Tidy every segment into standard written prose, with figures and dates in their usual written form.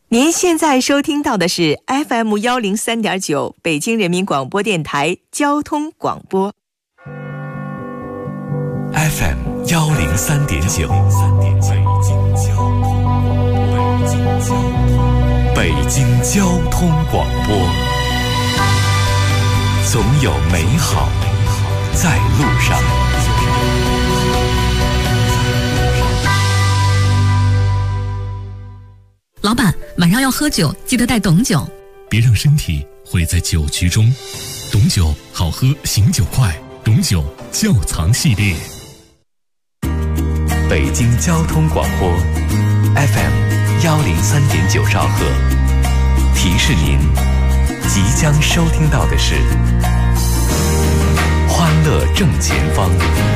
您现在收听到的是 FM103.9 北京人民广播电台交通广播。 FM103.9 北京交通广播，总有美好在路上。 老板，晚上要喝酒，记得带董酒。 别让身体毁在酒局中。董酒好喝，醒酒快。董酒窖藏系列。 北京交通广播 FM103.9 兆赫，提示您即将收听到的是欢乐正前方。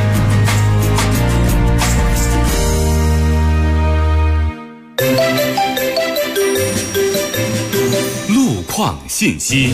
路况信息。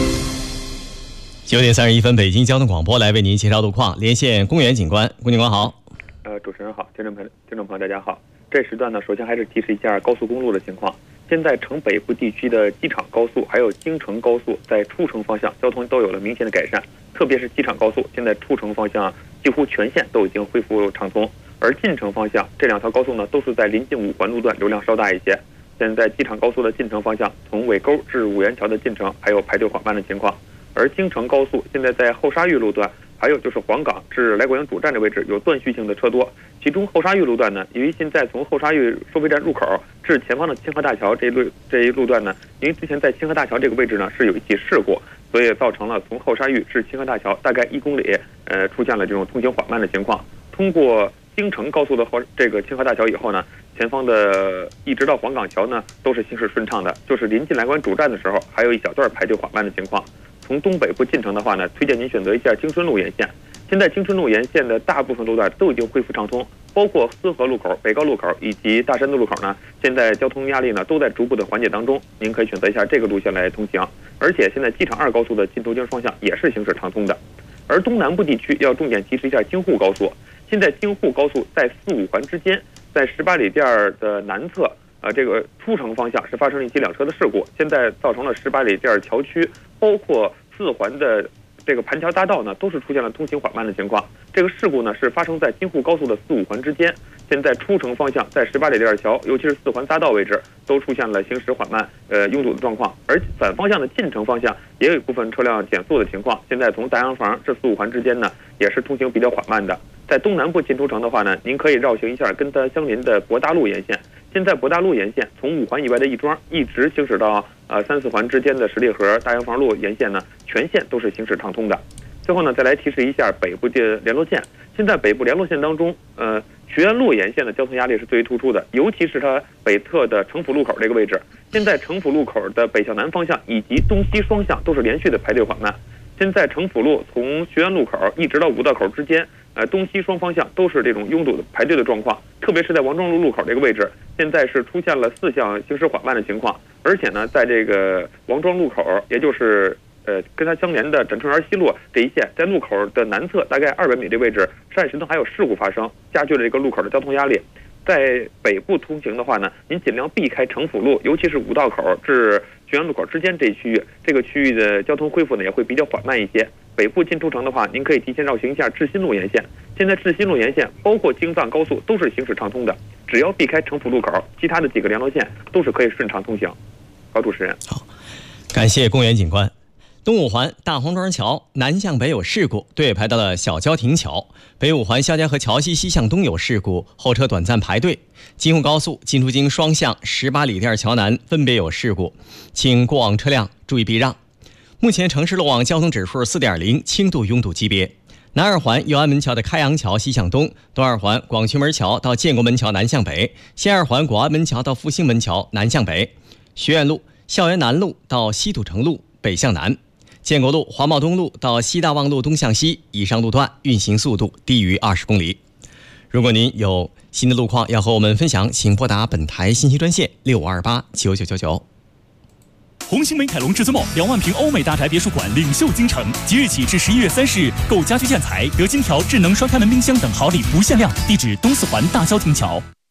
9点31分，北京交通广播来为您介绍路况，连线公园警官。龚警官好。 主持人好，听众朋友大家好。这时段呢，首先还是提示一下高速公路的情况。现在城北部地区的机场高速还有京承高速在出城方向交通都有了明显的改善，特别是机场高速，现在出城方向几乎全线都已经恢复畅通，而进城方向这两条高速呢，都是在临近五环路段流量稍大一些。现在机场高速的进城方向，从尾沟至五元桥的进城还有排队缓慢的情况，而京承高速现在在后沙峪路段，还有就是黄岗至来果营主站的位置有断续性的车多。其中后沙峪路段呢，由于现在从后沙峪收费站入口至前方的清河大桥这一路段呢，因为之前在清河大桥这个位置呢是有一起事故，所以造成了从后沙峪至清河大桥大概1公里，出现了这种通行缓慢的情况。通过京承高速的这个清河大桥以后呢，前方的一直到黄岗桥呢都是行驶顺畅的，就是临近来果营主站的时候，还有一小段排队缓慢的情况。从东北部进城的话呢，推荐您选择一下京春路沿线。现在京春路沿线的大部分路段都已经恢复畅通，包括淄河路口、北高路口以及大山的路口呢，现在交通压力呢都在逐步的缓解当中，您可以选择一下这个路线来通行。而且现在机场2高速的进出京双向也是行驶畅通的。而东南部地区要重点提示一下京沪高速，现在京沪高速在4、5环之间，在18里店的南侧，这个出城方向是发生了一起两车的事故，现在造成了18里店桥区，包括4环的这个盘桥大道呢，都是出现了通行缓慢的情况。这个事故呢是发生在京沪高速的4、5环之间，现在出城方向在18里店桥，尤其是4环大道位置，都出现了行驶缓慢、拥堵的状况。而反方向的进城方向也有一部分车辆减速的情况。现在从大洋房至4、5环之间呢，也是通行比较缓慢的。在东南部进出城的话呢，您可以绕行一下跟它相邻的博大路沿线。现在博大路沿线从5环以外的亦庄一直行驶到3、4环之间的十里河、大洋房路沿线呢，全线都是行驶畅通的。最后呢，再来提示一下北部的联络线。现在北部联络线当中，学院路沿线的交通压力是最为突出的，尤其是它北侧的城府路口这个位置。现在城府路口的北向南方向以及东西双向都是连续的排队缓慢。现在城府路从学院路口一直到五道口之间，东西双方向都是这种拥堵的排队的状况，特别是在王庄路路口这个位置，现在是出现了4项行驶缓慢的情况。而且呢，在这个王庄路口，也就是跟它相连的展春园西路这一线，在路口的南侧大概200米这位置，霎时呢还有事故发生，加剧了这个路口的交通压力。在北部通行的话呢，您尽量避开城府路，尤其是五道口至学院路口之间这一区域，这个区域的交通恢复呢也会比较缓慢一些。北部进出城的话，您可以提前绕行一下志新路沿线。现在志新路沿线包括京藏高速都是行驶畅通的，只要避开城府路口，其他的几个联络线都是可以顺畅通行。好，主持人。 好，感谢公园警官。东五环大黄庄桥南向北有事故，队排到了小交亭桥。北五环肖家河桥西西向东有事故，后车短暂排队。京沪高速进出京双向18里店桥南分别有事故，请过往车辆注意避让。目前城市路网交通指数 4.0， 轻度拥堵级别。南二环右安门桥的开阳桥西向东，东二环广渠门桥到建国门桥南向北，西二环广安门桥到复兴门桥南向北。学院路校园南路到西土城路北向南。建国路华贸东路到西大望路东向西，以上路段运行速度低于20公里。如果您有新的路况要和我们分享，请拨打本台信息专线65289999。 红星美凯龙至尊梦2万平欧美大宅别墅馆领袖京城，即日起至11月30日，购家居建材得金条、智能双开门冰箱等好礼不限量。地址东四环大交亭桥。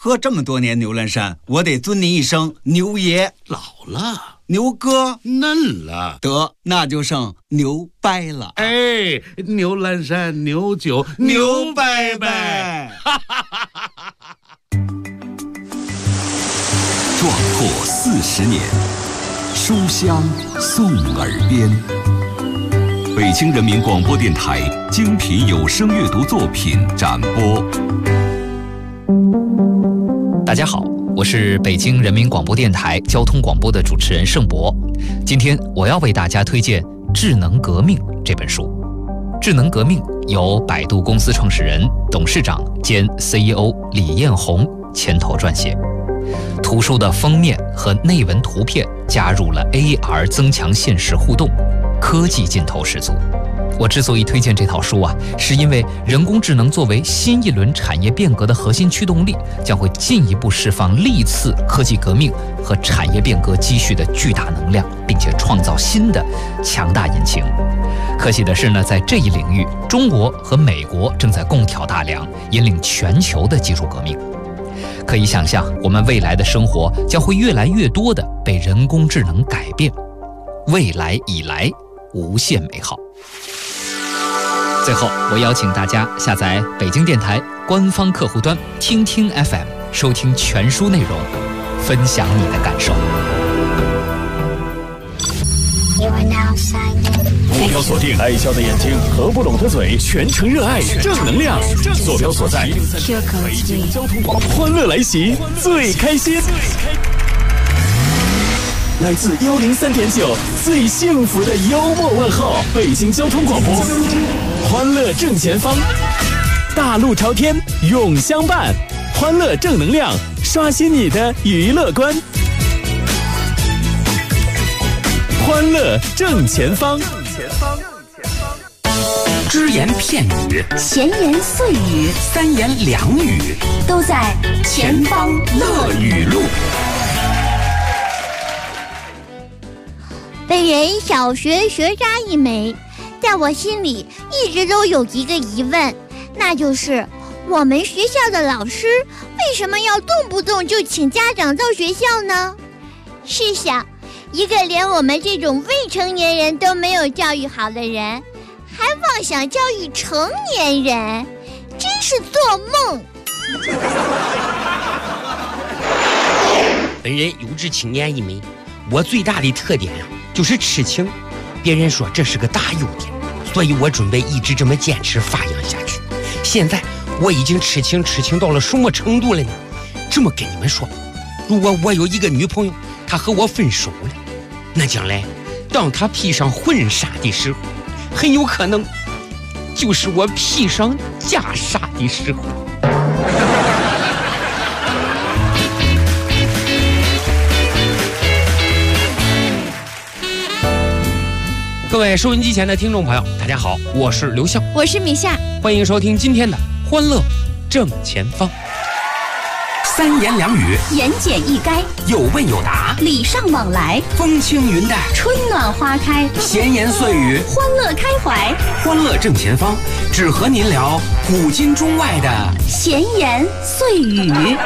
喝这么多年牛栏山，我得尊你一声牛爷。 老了， 牛哥嫩了， 得那就剩牛掰了。 哎，牛栏山牛酒牛掰掰， 壮阔40年，书香送耳边。北京人民广播电台精品有声阅读作品展播。 大家好，我是北京人民广播电台交通广播的主持人盛博。今天我要为大家推荐《智能革命》这本书。《智能革命》由百度公司创始人、董事长兼 CEO 李彦宏牵头撰写。图书的封面和内文图片加入了 AR 增强现实互动，科技劲头十足。我之所以推荐这套书是因为人工智能作为新一轮产业变革的核心驱动力，将会进一步释放历次科技革命和产业变革积蓄的巨大能量，并且创造新的强大引擎。可喜的是呢，在这一领域，中国和美国正在共挑大梁，引领全球的技术革命。可以想象，我们未来的生活将会越来越多的被人工智能改变。未来已来，无限美好。最后，我邀请大家下载北京电台官方客户端听听 FM， 收听全书内容，分享你的感受。 目标锁定爱笑的眼睛和不拢的嘴，全程热爱正能量。坐标所在北京交通广播，欢乐来袭，最开心。来自103.9最幸福的幽默问候，北京交通广播，欢乐正前方，大路朝天永相伴，欢乐正能量，刷新你的娱乐观。欢乐正前方， 只言片语，闲言碎语，三言两语，都在前方乐语录。 本人小学学渣一枚，在我心里一直都有一个疑问，那就是我们学校的老师为什么要动不动就请家长到学校呢？试想，一个连我们这种未成年人都没有教育好的人，还妄想教育成年人，真是做梦。 本人有志青年一枚，我最大的特点就是痴情，别人说这是个大优点，所以我准备一直这么坚持发扬下去。现在我已经痴情到了什么程度了呢？这么跟你们说，如果我有一个女朋友，她和我分手了，那将来当她披上婚纱的时候，很有可能就是我披上袈裟的时候。各位收音机前的听众朋友，大家好，我是刘笑， 我是米夏， 欢迎收听今天的欢乐正前方。三言两语， 言简意赅， 有问有答， 礼尚往来， 风轻云淡， 春暖花开， 闲言碎语， 欢乐开怀。 欢乐正前方，只和您聊古今中外的闲言碎语。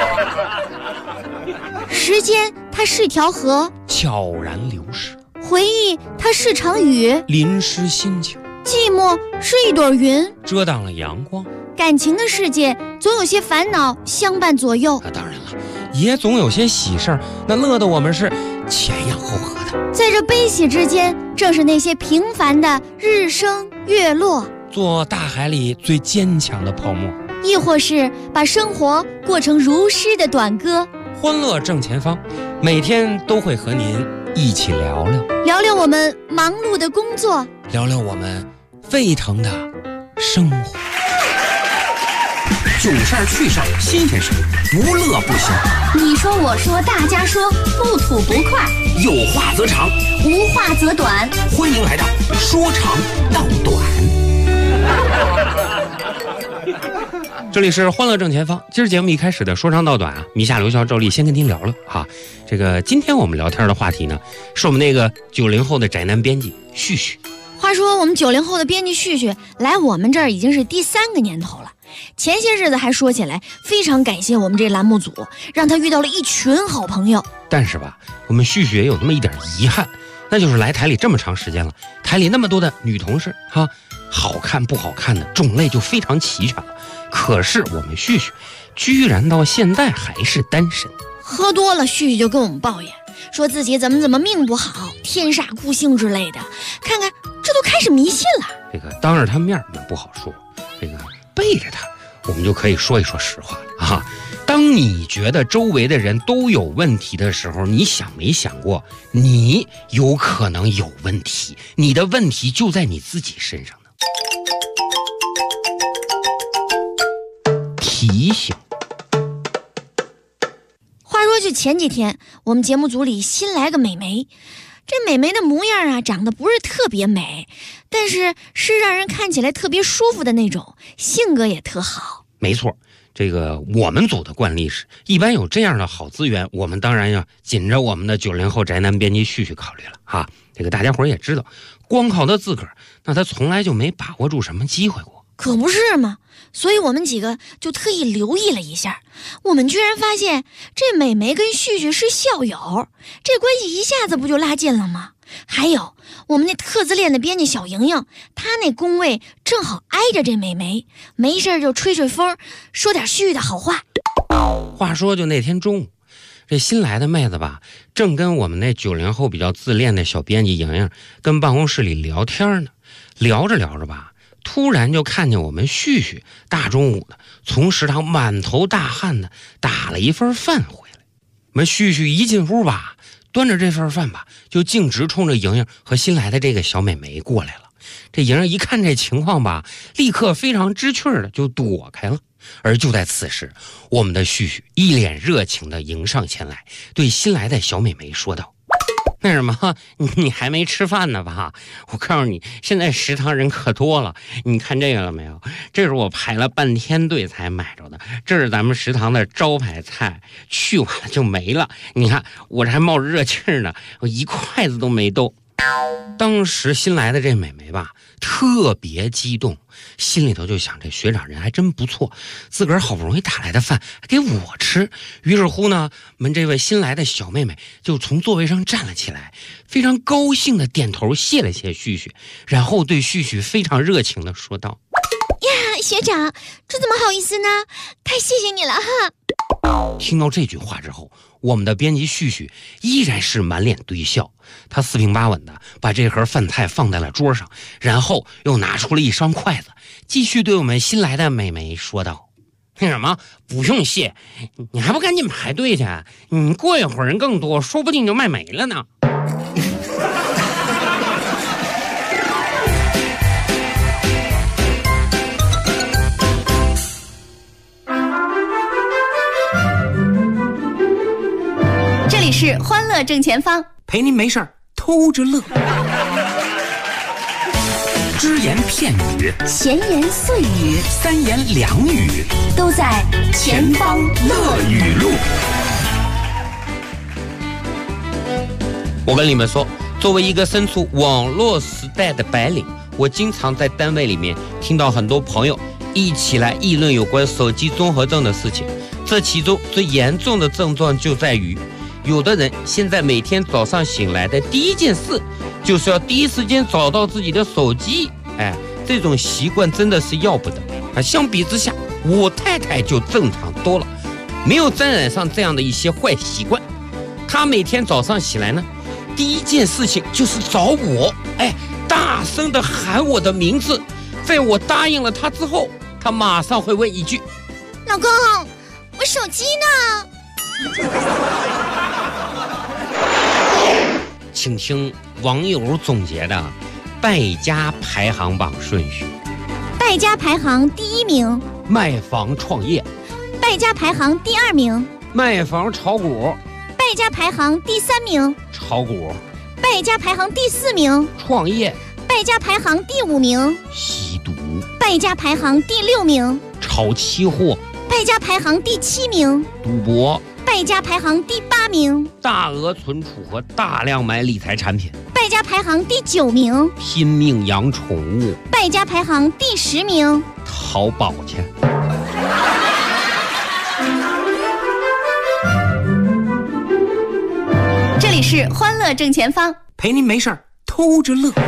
时间它是条河， 悄然流逝； 回忆它是场雨， 淋湿心情； 寂寞是一朵云， 遮挡了阳光。 感情的世界总有些烦恼相伴左右， 当然了，也总有些喜事儿，那乐得我们是前仰后合的。 在这悲喜之间，正是那些平凡的日升月落， 做大海里最坚强的泡沫， 亦或是把生活过成如诗的短歌。 欢乐正前方，每天都会和您一起聊聊我们忙碌的工作， 聊我们沸腾的生活。囧事儿、趣事儿、新鲜事儿，不乐不行。 你说我说大家说，不吐不快， 有话则长， 无话则短。 欢迎来到说长道短。这里是欢乐正前方，今儿节目一开始的说长道短米夏、刘笑、赵丽先跟您聊了哈。这个今天我们聊天的话题呢，是我们那个90后的宅男编辑旭旭。 话说我们90后的编辑旭旭来我们这儿已经是第3个年头了， 前些日子还说起来非常感谢我们这栏目组，让他遇到了一群好朋友。 但是吧，我们旭旭也有那么一点遗憾，那就是来台里这么长时间了，台里那么多的女同事哈，好看不好看的种类就非常齐全了。可是我们旭旭居然到现在还是单身。 喝多了，旭旭就跟我们抱怨，说自己怎么命不好，天煞孤星之类的。看看，这都开始迷信了。 这个当着他面我们不好说，这个背着他，我们就可以说一说实话了啊。当你觉得周围的人都有问题的时候，你想没想过，你有可能有问题，你的问题就在你自己身上呢？提醒。 话说就前几天，我们节目组里新来个美眉，这美眉的模样啊，长得不是特别美，但是让人看起来特别舒服的那种，性格也特好。 没错，这个我们组的惯例是，一般有这样的好资源，我们当然要紧着我们的90后宅男编辑旭旭考虑了哈。这个大家伙也知道，光靠他自个儿，那他从来就没把握住什么机会过。 可不是嘛，所以我们几个就特意留意了一下，我们居然发现这美眉跟旭旭是校友，这关系一下子不就拉近了吗？还有我们那特自恋的编辑小莹莹，她那工位正好挨着这美眉，没事就吹吹风，说点旭旭的好话。 话说就那天中午，这新来的妹子吧，正跟我们那90后比较自恋的小编辑莹莹跟办公室里聊天呢，聊着聊着吧，突然就看见我们旭旭大中午的从食堂满头大汗的打了一份饭回来。我们旭旭一进屋吧，端着这份饭吧，就径直冲着莹莹和新来的这个小美眉过来了。这莹莹一看这情况吧，立刻非常知趣的就躲开了。而就在此时，我们的旭旭一脸热情的迎上前来，对新来的小美眉说道：那什么，你还没吃饭呢吧？我告诉你，现在食堂人可多了，你看这个了没有？这是我排了半天队才买着的，这是咱们食堂的招牌菜，去完了就没了。你看我这还冒着热气呢，我一筷子都没动。当时新来的这美眉吧，特别激动，心里头就想，这学长人还真不错，自个儿好不容易打来的饭还给我吃。于是乎呢，我们这位新来的小妹妹就从座位上站了起来，非常高兴的点头谢了谢旭旭，然后对旭旭非常热情的说道： 呀，学长，这怎么好意思呢？太谢谢你了哈。 听到这句话之后，我们的编辑旭旭依然是满脸堆笑，他四平八稳的把这盒饭菜放在了桌上，然后又拿出了一双筷子，继续对我们新来的美眉说道：那什么，不用谢，你还不赶紧排队去？你过一会儿人更多，说不定就卖没了呢。 这里是欢乐正前方， 陪您没事偷着乐。只言片语， 闲言碎语， 三言两语， 都在前方乐语录。 我跟你们说，作为一个身处网络时代的白领，我经常在单位里面听到很多朋友一起来议论有关手机综合症的事情。这其中最严重的症状就在于，有的人现在每天早上醒来的第一件事就是要第一时间找到自己的手机。这种习惯真的是要不得。相比之下，我太太就正常多了，没有沾染上这样的一些坏习惯。她每天早上起来呢，第一件事情就是找我，大声的喊我的名字。在我答应了她之后，她马上会问一句： 老公，我手机呢？ 请听网友总结的败家排行榜顺序。 败家排行第1名， 卖房创业； 败家排行第2名， 卖房炒股； 败家排行第3名， 炒股； 败家排行第4名， 创业； 败家排行第5名， 吸毒； 败家排行第6名， 炒期货； 败家排行第7名， 赌博； 败家排行第8名， 大额存储和大量买理财产品； 败家排行第9名， 拼命养宠物； 败家排行第10名， 淘宝去。 里是欢乐正前方， 陪您没事儿偷着乐。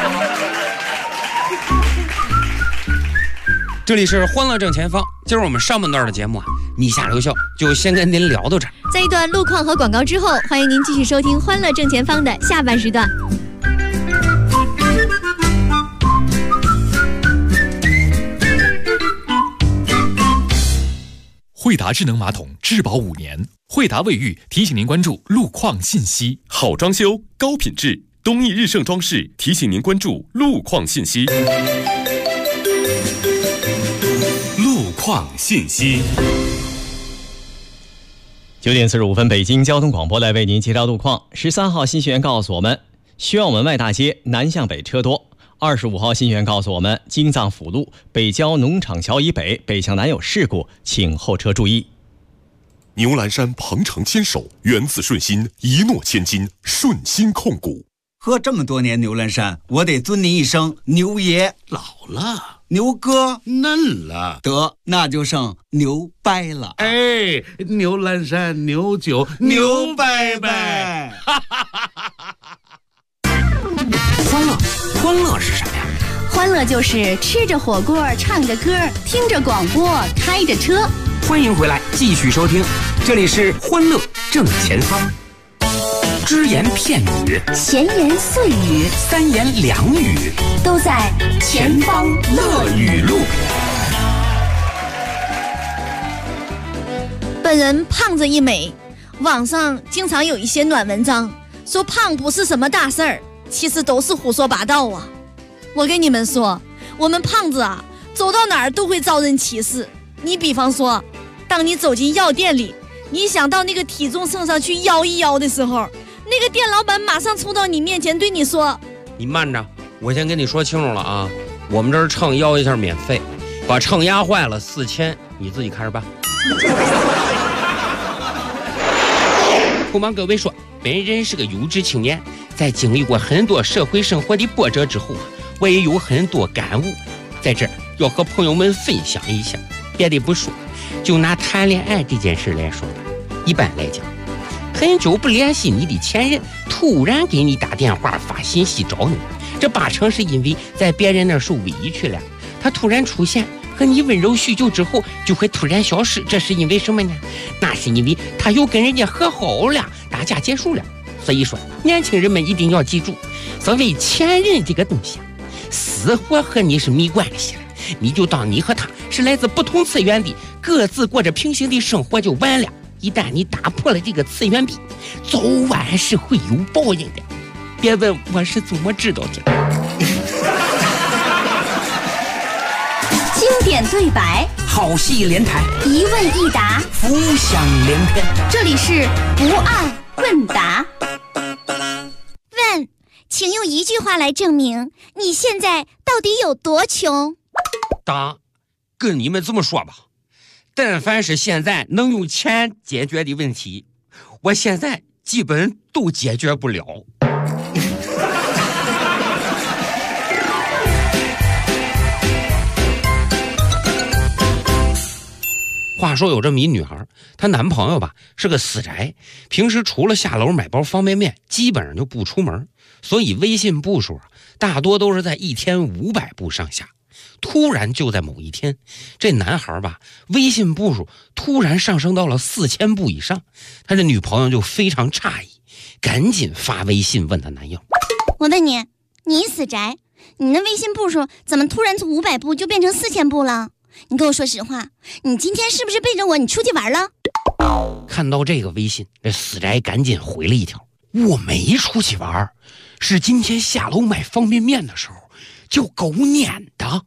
这里是欢乐正前方，今儿我们上半段的节目啊，米夏留校就先跟您聊到这儿。 在一段路况和广告之后，欢迎您继续收听欢乐正前方的下半时段。 惠达智能马桶质保5年，惠达卫浴提醒您关注路况信息。 好装修，高品质，东义日盛装饰提醒您关注路况信息。路况信息。 9点45分，北京交通广播来为您介绍路况。13号信息员告诉我们，宣武门外大街南向北车多。25号信息员告诉我们，京藏辅路北郊农场桥以北北向南有事故，请后车注意。 牛栏山鹏程牵手，缘字顺心，一诺千金，顺心控股。 喝这么多年牛栏山，我得尊您一声牛爷。 老了， 牛哥嫩了， 得那就剩牛掰了。 哎，牛栏山牛酒牛掰掰。 欢乐是啥呀？ 欢乐就是吃着火锅，唱着歌，听着广播，开着车。 欢迎回来，继续收听，这里是欢乐正前方。只言片语， 闲言碎语， 三言两语， 都在前方乐语录。 本人胖子一枚，网上经常有一些暖文章说胖不是什么大事儿，其实都是胡说八道啊！我跟你们说，我们胖子啊，走到哪儿都会遭人歧视。你比方说，当你走进药店里，你想到那个体重秤上去摇一摇的时候，那个店老板马上冲到你面前对你说：“ 你慢着，我先跟你说清楚了啊，我们这儿秤摇一下免费，把秤压坏了4000，你自己看着办。”不瞒各位说，本人是个优质青年，在经历过很多社会生活的波折之后啊，我也有很多感悟，在这儿要和朋友们分享一下。别的不说，就拿谈恋爱这件事来说吧，一般来讲，很久不联系你的前任突然给你打电话发信息找你，这8成是因为在别人那儿受委屈了，他突然出现和你温柔许久之后就会突然消失，这是因为什么呢？那是因为他又跟人家和好了，打架结束了。所以说年轻人们一定要记住，所谓前任这个东西死活和你是没关系了，你就当你和他是来自不同次元的，各自过着平行的生活就完了。一旦你打破了这个次元壁，早晚是会有报应的。别问我是怎么知道的。 经典对白， 好戏连台， 一问一答， 浮想联翩。 这里是不二问答。 问，请用一句话来证明你现在到底有多穷。 答，跟你们这么说吧，但凡是现在能用钱解决的问题，我现在基本都解决不了。话说有这么一女孩，她男朋友吧是个死宅，平时除了下楼买包方便面，基本上就不出门，所以微信步数大多都是在1天500步上下。突然就在某一天，这男孩吧微信步数突然上升到了4000步以上，他的女朋友就非常诧异，赶紧发微信问他男友：“ 我问你，你死宅，你的微信步数怎么突然从500步就变成4000步了？你跟我说实话，你今天是不是背着我你出去玩了？” 看到这个微信，这死宅赶紧回了一条：“我没出去玩，是今天下楼买方便面的时候就狗撵的。”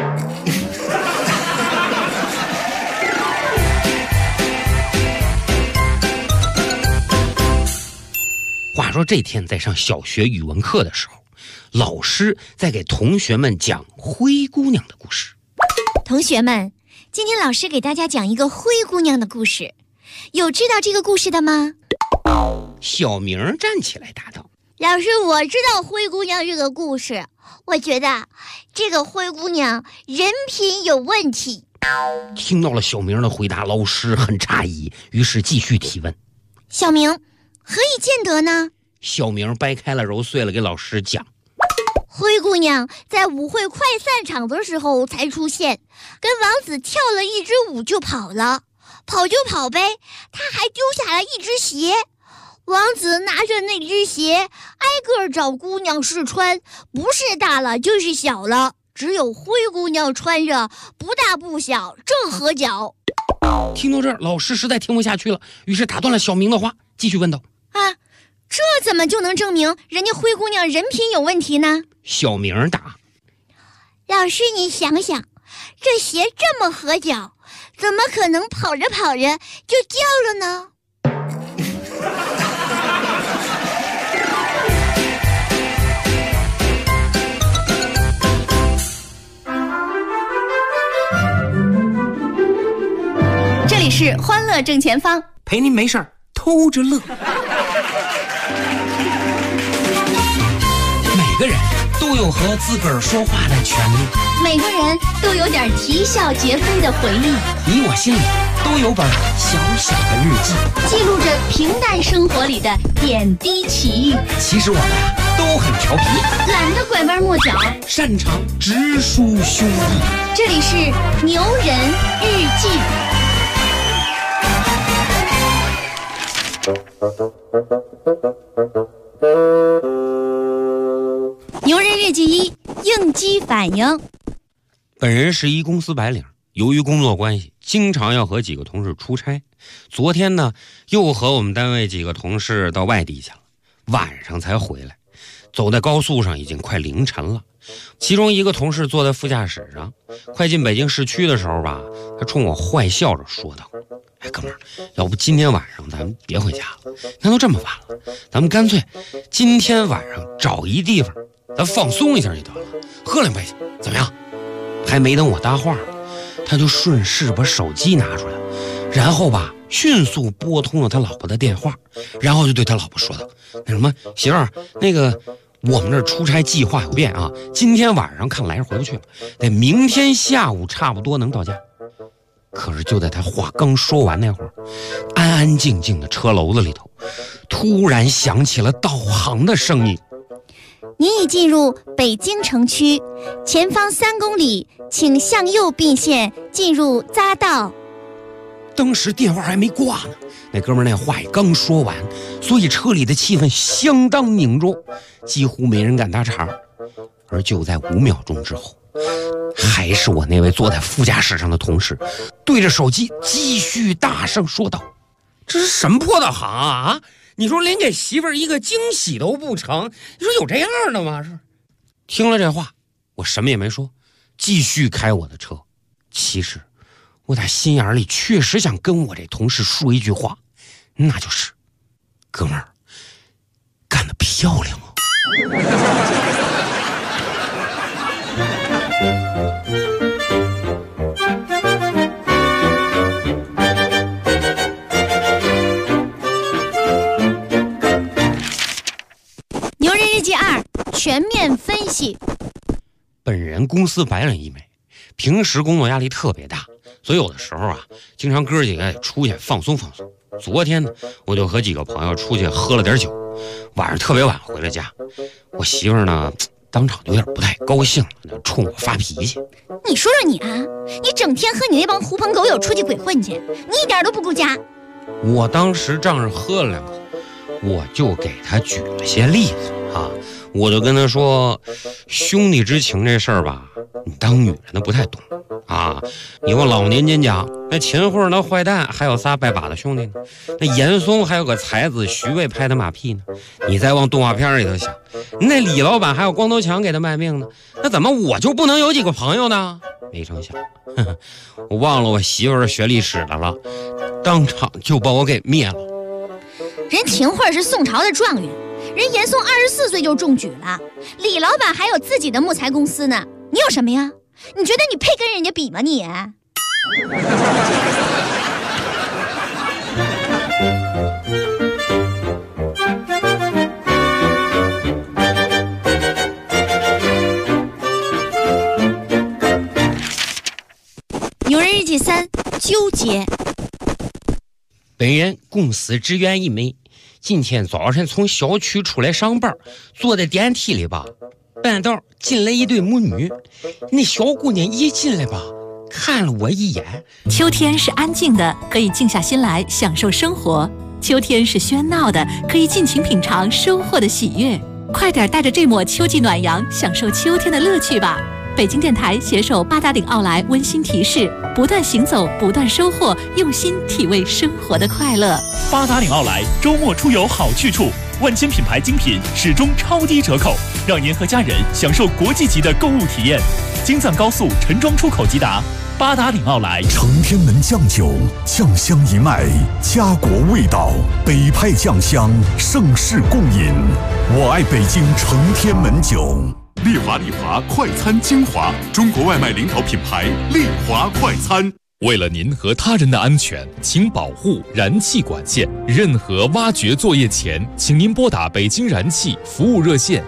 话说这天在上小学语文课的时候，老师在给同学们讲灰姑娘的故事。 同学们，今天老师给大家讲一个灰姑娘的故事，有知道这个故事的吗？ 小明站起来答道：“ 老师，我知道灰姑娘这个故事，我觉得这个灰姑娘人品有问题。” 听到了小明的回答，老师很诧异，于是继续提问：“ 小明， 何以见得呢？ 小明掰开了揉碎了给老师讲。 灰姑娘在舞会快散场的时候才出现，跟王子跳了一支舞就跑了。跑就跑呗，她还丢下了一只鞋。王子拿着那只鞋挨个找姑娘试穿，不是大了就是小了，只有灰姑娘穿着，不大不小，正合脚。 听到这儿，老师实在听不下去了，于是打断了小明的话，继续问道： 这怎么就能证明人家灰姑娘人品有问题呢？ 小明答： 老师，你想想，这鞋这么合脚，怎么可能跑着跑着就掉了呢？ 这里是欢乐正前方， 陪您没事儿偷着乐。每个人都有和自个儿说话的权利， 每个人都有点啼笑皆非的回忆， 你我心里都有本小小的日记， 记录着平淡生活里的点滴奇遇。 其实我们都很调皮， 懒得拐弯抹角， 擅长直抒胸臆。 这里是牛人日记。 牛人日记1：应激反应。 本人是一公司白领，由于工作关系，经常要和几个同事出差。昨天呢，又和我们单位几个同事到外地去了，晚上才回来。走在高速上已经快凌晨了。其中一个同事坐在副驾驶上，快进北京市区的时候吧，他冲我坏笑着说道：哥们儿，要不今天晚上咱们别回家了，那都这么晚了，咱们干脆今天晚上找一地方咱放松一下就得了，喝2杯去，怎么样？还没等我搭话，他就顺势把手机拿出来，然后吧迅速拨通了他老婆的电话，然后就对他老婆说道：那什么，媳妇儿，那个我们这出差计划有变啊，今天晚上看来是回不去了，得明天下午差不多能到家。可是就在他话刚说完那会儿，安安静静的车楼子里头突然响起了导航的声音： 您已进入北京城区，前方3公里请向右并线进入匝道。 当时电话还没挂呢，那哥们那话也刚说完，所以车里的气氛相当凝重，几乎没人敢搭茬。而就在5秒钟之后，还是我那位坐在副驾驶上的同事对着手机继续大声说道：这是什么破导航啊？你说连给媳妇儿一个惊喜都不成，你说有这样的吗？是。听了这话，我什么也没说，继续开我的车。其实我在心眼里确实想跟我这同事说一句话，那就是：哥们儿，干得漂亮哦！ 牛人日记2：全面分析。 本人公司白领一枚，平时工作压力特别大，所以有的时候啊，经常哥几个出去放松放松。昨天呢，我就和几个朋友出去喝了点酒，晚上特别晚回了家。我媳妇儿呢，当场就有点不太高兴了，冲我发脾气。 你说说你啊，你整天和你那帮狐朋狗友出去鬼混去，你一点都不顾家。 我当时仗着喝了2口，我就给他举了些例子啊，我就跟他说，兄弟之情这事儿吧，你当女人的不太懂啊。你往老年间讲，那秦桧那坏蛋还有仨拜把的兄弟呢，那严嵩还有个才子徐渭拍他马屁呢。你再往动画片里头想，那李老板还有光头强给他卖命呢，那怎么我就不能有几个朋友呢？没成想，我忘了我媳妇儿学历史的了，当场就把我给灭了。 人秦桧是宋朝的状元，人严嵩24岁就中举了，李老板还有自己的木材公司呢，你有什么呀？你觉得你配跟人家比吗你？牛人日记3：纠结。 本人公司职员一枚， 今天早上从小区出来上班，坐在电梯里吧，半道进来一对母女，那小姑娘一进来吧，看了我一眼。 秋天是安静的，可以静下心来享受生活；秋天是喧闹的，可以尽情品尝收获的喜悦。快点带着这抹秋季暖阳，享受秋天的乐趣吧！北京电台携手八达岭奥莱温馨提示：不断行走，不断收获，用心体味生活的快乐。 八达岭奥莱周末出游好去处，万千品牌精品始终超低折扣，让您和家人享受国际级的购物体验。京藏高速陈庄出口即达，八达岭奥莱。 承天门酱酒，酱香一脉，家国味道，北派酱香，盛世共饮。我爱北京承天门酒。 丽华快餐精华，中国外卖领导品牌丽华快餐。 为了您和他人的安全，请保护燃气管线。任何挖掘作业前，请您拨打北京燃气服务热线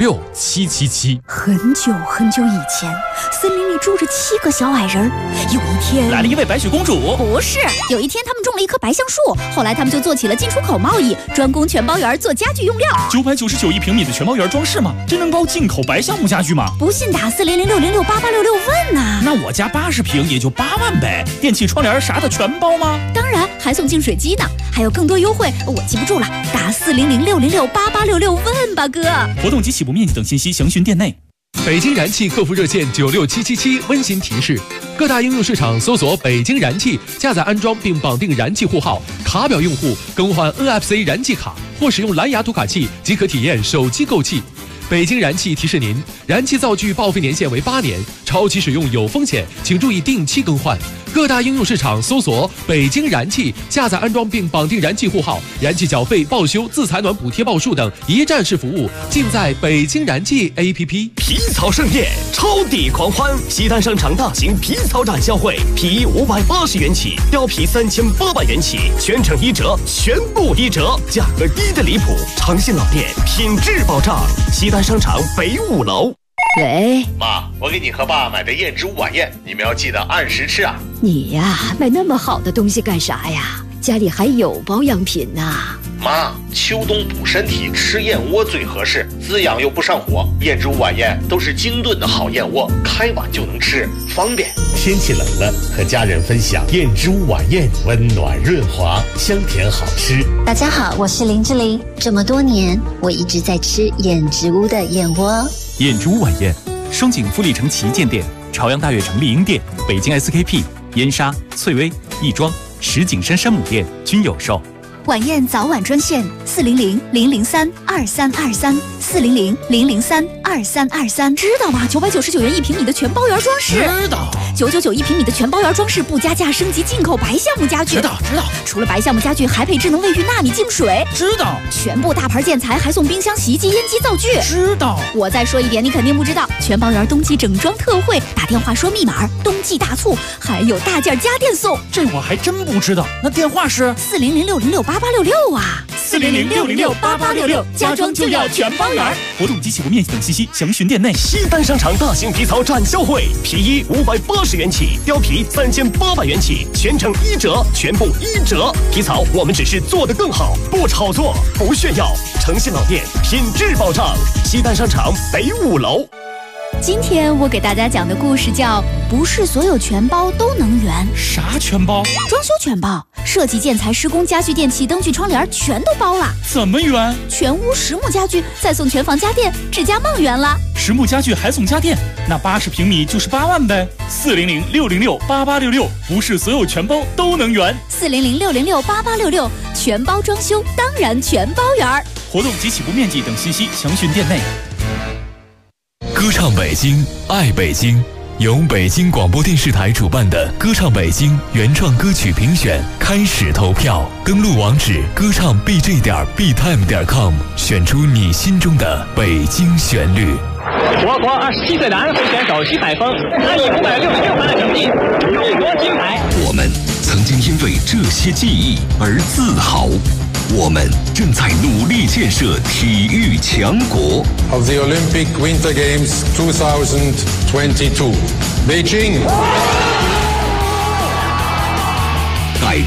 96777。 很久很久以前，森林里住着7个小矮人。有一天， 来了一位白雪公主。 不是，有一天他们种了一棵白橡树，后来他们就做起了进出口贸易，专攻全包园做家具用料。 999一平米的全包园装饰吗？真能包进口白橡木家具吗？ 不信打40060688866问呐。 那我家80平也就8万呗。电器窗帘啥的全包吗？ 当然，还送净水机呢，还有更多优惠，我记不住了，打40060688866问吧，哥。 活动及起步面积等信息详询店内。 北京燃气客服热线96777温馨提示：各大应用市场搜索北京燃气，下载安装并绑定燃气户号，卡表用户更换 NFC 燃气卡或使用蓝牙读卡器即可体验手机购气。北京燃气提示您，燃气灶具报废年限为8年，超期使用有风险，请注意定期更换。各大应用市场搜索北京燃气，下载安装并绑定燃气户号，燃气缴费、报修、自采暖补贴报数等一站式服务，尽在北京燃气 APP。 皮草盛宴，超抵狂欢！西单商场大型皮草展销会，皮衣580元起，貂皮3800元起，全程1折，全部1折，价格低的离谱。诚信老店，品质保障。西单商场北5楼。 喂， 妈，我给你和爸买的燕之屋晚宴，你们要记得按时吃啊。 你呀，买那么好的东西干啥呀？家里还有保养品呢。 妈，秋冬补身体，吃燕窝最合适，滋养又不上火。燕之屋晚宴都是精炖的好燕窝，开碗就能吃，方便。 天气冷了，和家人分享燕之屋晚宴，温暖润滑，香甜好吃。 大家好，我是林志玲。这么多年，我一直在吃燕之屋的燕窝。 燕之屋晚宴，双井富力城旗舰店、朝阳大悦城丽婴店、北京 SKP、燕莎、翠微、亦庄、石景山山姆店均有售。 晚宴早晚专线400-003-2323，400-003-2323，知道吗？999元1平米的全包园装饰， 知道。 999一平米的全包园装饰，不加价升级进口白橡木家具， 知道。 除了白橡木家具，还配智能卫浴纳米净水， 知道。 全部大牌建材还送冰箱、洗衣机、烟机、灶具， 知道。 我再说一遍，你肯定不知道，全包园冬季整装特惠，打电话说密码，冬季大促，还有大件家电送。 这我还真不知道，那电话是 400-606-8866啊 ，400-606-8866，家装就要全包园。活动及起步面积等信息详询店内。 西单商场大型皮草展销会，皮衣580元起，貂皮3800元起，全程1折，全部1折。皮草我们只是做得更好，不炒作，不炫耀。诚信老店，品质保障。西单商场北5楼。 今天我给大家讲的故事叫不是所有全包都能圆。 啥全包？ 装修全包，设计、建材、施工、家具、电器、灯具、窗帘全都包了。 怎么圆？ 全屋实木家具，再送全房家电，智家梦圆了。 实木家具还送家电，那80平米就是8万呗。400-606-8866，不是所有全包都能圆。 400-606-8866，全包装修当然全包圆。 活动及起步面积等信息详询店内。 歌唱北京，爱北京，由北京广播电视台主办的歌唱北京原创歌曲评选开始投票，登录网址歌唱 bj.btime.com， 选出你心中的北京旋律。 我国27岁男会选手徐海峰，他以566分的成绩勇夺金牌。 我们曾经因为这些记忆而自豪。我们正在努力建设体育强国。 Of the Olympic Winter Games 2022, Beijing.